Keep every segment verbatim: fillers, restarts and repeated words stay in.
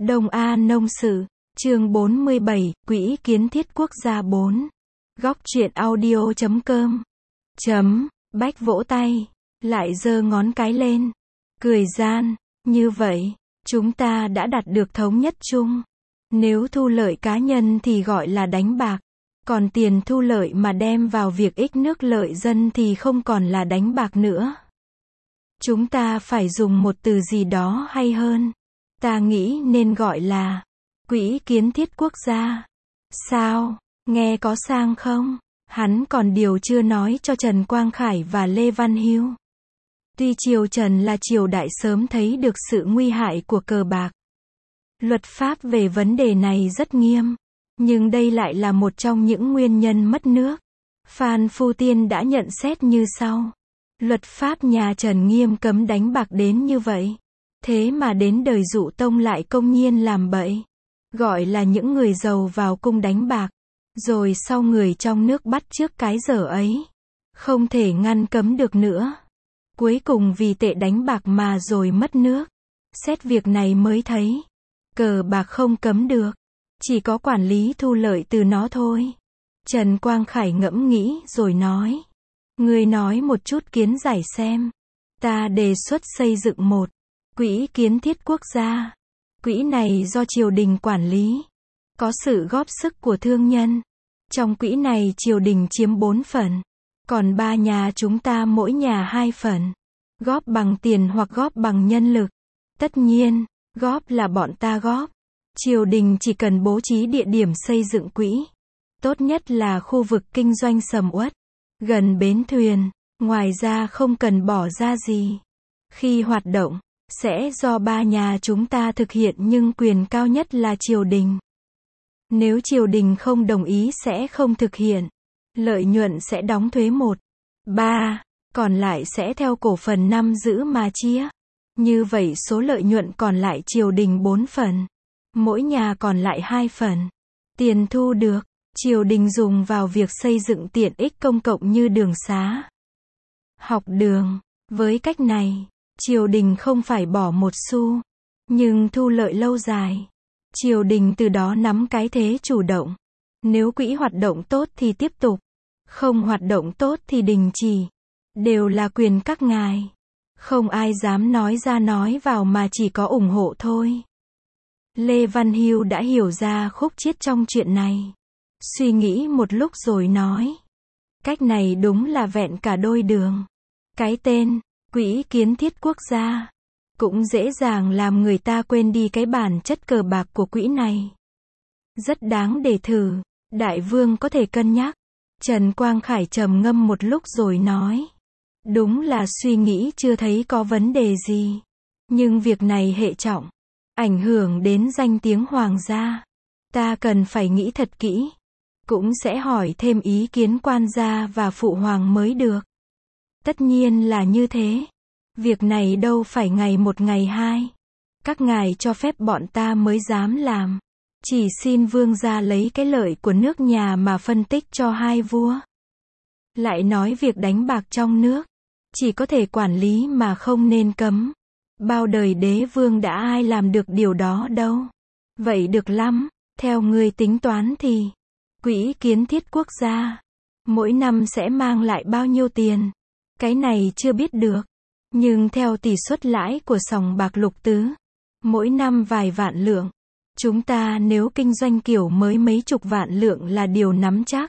Đông A Nông Sự, chương bốn mươi bảy, Quỹ kiến thiết quốc gia bốn. Góc truyện audio chấm com. Chấm, Bách vỗ tay, lại giơ ngón cái lên, cười gian, như vậy, chúng ta đã đạt được thống nhất chung. Nếu thu lợi cá nhân thì gọi là đánh bạc, còn tiền thu lợi mà đem vào việc ích nước lợi dân thì không còn là đánh bạc nữa. Chúng ta phải dùng một từ gì đó hay hơn. Ta nghĩ nên gọi là Quỹ kiến thiết quốc gia. Sao, nghe có sang không? Hắn còn điều chưa nói cho Trần Quang Khải và Lê Văn Hưu. Tuy triều Trần là triều đại sớm thấy được sự nguy hại của cờ bạc. Luật pháp về vấn đề này rất nghiêm, nhưng đây lại là một trong những nguyên nhân mất nước. Phan Phu Tiên đã nhận xét như sau. Luật pháp nhà Trần nghiêm cấm đánh bạc đến như vậy. Thế mà đến đời Dụ Tông lại công nhiên làm bậy. Gọi là những người giàu vào cung đánh bạc. Rồi sau người trong nước bắt chước cái dở ấy. Không thể ngăn cấm được nữa. Cuối cùng vì tệ đánh bạc mà rồi mất nước. Xét việc này mới thấy. Cờ bạc không cấm được. Chỉ có quản lý thu lợi từ nó thôi. Trần Quang Khải ngẫm nghĩ rồi nói. Ngươi nói một chút kiến giải xem. Ta đề xuất xây dựng một Quỹ kiến thiết quốc gia. Quỹ này do triều đình quản lý. Có sự góp sức của thương nhân. Trong quỹ này triều đình chiếm bốn phần. Còn ba nhà chúng ta mỗi nhà hai phần. Góp bằng tiền hoặc góp bằng nhân lực. Tất nhiên, góp là bọn ta góp. Triều đình chỉ cần bố trí địa điểm xây dựng quỹ. Tốt nhất là khu vực kinh doanh sầm uất. Gần bến thuyền. Ngoài ra không cần bỏ ra gì. Khi hoạt động, sẽ do ba nhà chúng ta thực hiện nhưng quyền cao nhất là triều đình. Nếu triều đình không đồng ý sẽ không thực hiện. Lợi nhuận sẽ đóng thuế một, ba, còn lại sẽ theo cổ phần năm giữ mà chia. Như vậy số lợi nhuận còn lại triều đình bốn phần. Mỗi nhà còn lại hai phần. Tiền thu được, triều đình dùng vào việc xây dựng tiện ích công cộng như đường xá, học đường. Với cách này, triều đình không phải bỏ một xu, nhưng thu lợi lâu dài. Triều đình từ đó nắm cái thế chủ động. Nếu quỹ hoạt động tốt thì tiếp tục, không hoạt động tốt thì đình chỉ. Đều là quyền các ngài. Không ai dám nói ra nói vào mà chỉ có ủng hộ thôi. Lê Văn Hưu đã hiểu ra khúc chiết trong chuyện này. Suy nghĩ một lúc rồi nói. Cách này đúng là vẹn cả đôi đường. Cái tên Quỹ kiến thiết quốc gia cũng dễ dàng làm người ta quên đi cái bản chất cờ bạc của quỹ này. Rất đáng để thử. Đại vương có thể cân nhắc. Trần Quang Khải trầm ngâm một lúc rồi nói. Đúng là suy nghĩ chưa thấy có vấn đề gì. Nhưng việc này hệ trọng. Ảnh hưởng đến danh tiếng hoàng gia. Ta cần phải nghĩ thật kỹ. Cũng sẽ hỏi thêm ý kiến quan gia và phụ hoàng mới được. Tất nhiên là như thế. Việc này đâu phải ngày một ngày hai. Các ngài cho phép bọn ta mới dám làm. Chỉ xin vương gia lấy cái lợi của nước nhà mà phân tích cho hai vua. Lại nói việc đánh bạc trong nước. Chỉ có thể quản lý mà không nên cấm. Bao đời đế vương đã ai làm được điều đó đâu. Vậy được lắm. Theo người tính toán thì Quỹ kiến thiết quốc gia mỗi năm sẽ mang lại bao nhiêu tiền? Cái này chưa biết được. Nhưng theo tỷ suất lãi của sòng bạc Lục Tứ, mỗi năm vài vạn lượng. Chúng ta nếu kinh doanh kiểu mới mấy chục vạn lượng là điều nắm chắc.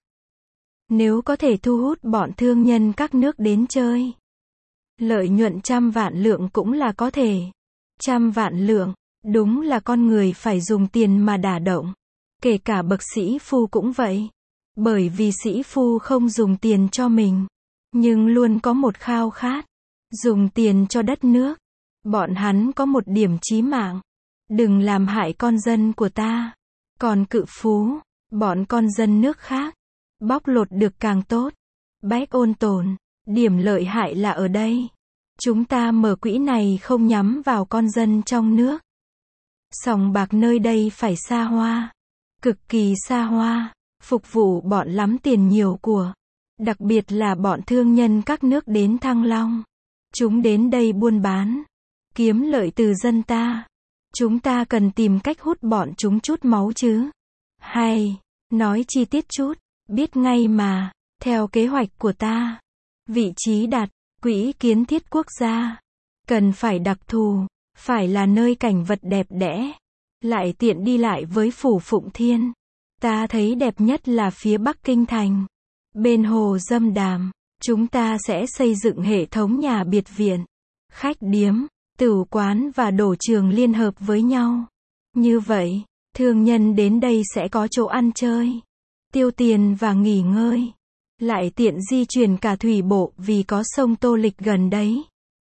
Nếu có thể thu hút bọn thương nhân các nước đến chơi, lợi nhuận trăm vạn lượng cũng là có thể. Trăm vạn lượng, đúng là con người phải dùng tiền mà đả động. Kể cả bậc sĩ phu cũng vậy. Bởi vì sĩ phu không dùng tiền cho mình, nhưng luôn có một khao khát. Dùng tiền cho đất nước. Bọn hắn có một điểm chí mạng. Đừng làm hại con dân của ta. Còn cự phú, bọn con dân nước khác, bóc lột được càng tốt. Bách ôn tồn, điểm lợi hại là ở đây. Chúng ta mở quỹ này không nhắm vào con dân trong nước. Sòng bạc nơi đây phải xa hoa. Cực kỳ xa hoa. Phục vụ bọn lắm tiền nhiều của. Đặc biệt là bọn thương nhân các nước đến Thăng Long. Chúng đến đây buôn bán. Kiếm lợi từ dân ta. Chúng ta cần tìm cách hút bọn chúng chút máu chứ. Hay, nói chi tiết chút, biết ngay mà, theo kế hoạch của ta. Vị trí đặt, Quỹ Kiến Thiết Quốc gia. Cần phải đặc thù, phải là nơi cảnh vật đẹp đẽ, lại tiện đi lại với Phủ Phụng Thiên. Ta thấy đẹp nhất là phía Bắc Kinh Thành. Bên hồ Dâm Đàm, chúng ta sẽ xây dựng hệ thống nhà biệt viện, khách điếm, tửu quán và đổ trường liên hợp với nhau. Như vậy, thương nhân đến đây sẽ có chỗ ăn chơi, tiêu tiền và nghỉ ngơi. Lại tiện di chuyển cả thủy bộ vì có sông Tô Lịch gần đấy.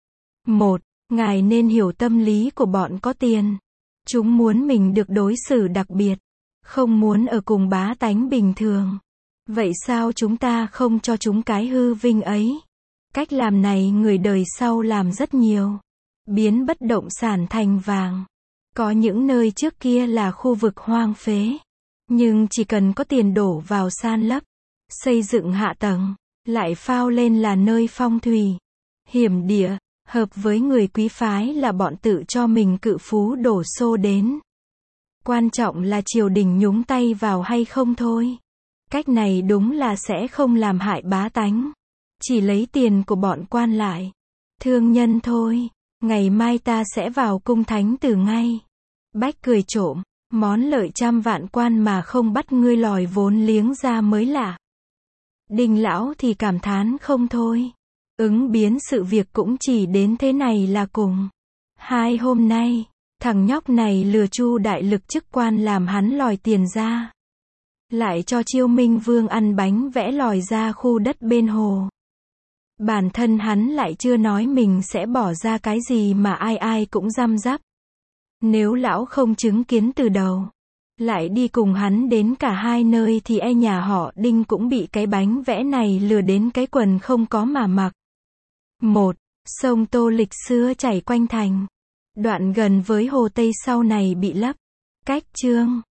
Một, ngài nên hiểu tâm lý của bọn có tiền. Chúng muốn mình được đối xử đặc biệt, không muốn ở cùng bá tánh bình thường. Vậy sao chúng ta không cho chúng cái hư vinh ấy? Cách làm này người đời sau làm rất nhiều. Biến bất động sản thành vàng. Có những nơi trước kia là khu vực hoang phế, nhưng chỉ cần có tiền đổ vào san lấp, xây dựng hạ tầng, lại phao lên là nơi phong thủy, hiểm địa, hợp với người quý phái là bọn tự cho mình cự phú đổ xô đến. Quan trọng là triều đình nhúng tay vào hay không thôi. Cách này đúng là sẽ không làm hại bá tánh, chỉ lấy tiền của bọn quan lại, thương nhân thôi. Ngày mai ta sẽ vào cung thánh từ ngay. Bách cười trộm, món lợi trăm vạn quan mà không bắt ngươi lòi vốn liếng ra mới lạ. Đinh lão thì cảm thán không thôi. Ứng biến sự việc cũng chỉ đến thế này là cùng. Hai hôm nay, thằng nhóc này lừa Chu đại lực chức quan làm hắn lòi tiền ra. Lại cho Chiêu Minh Vương ăn bánh vẽ lòi ra khu đất bên hồ. Bản thân hắn lại chưa nói mình sẽ bỏ ra cái gì mà ai ai cũng răm rắp. Nếu lão không chứng kiến từ đầu, lại đi cùng hắn đến cả hai nơi thì e nhà họ Đinh cũng bị cái bánh vẽ này lừa đến cái quần không có mà mặc. Một, sông Tô Lịch xưa chảy quanh thành. Đoạn gần với hồ Tây sau này bị lấp. Cách chương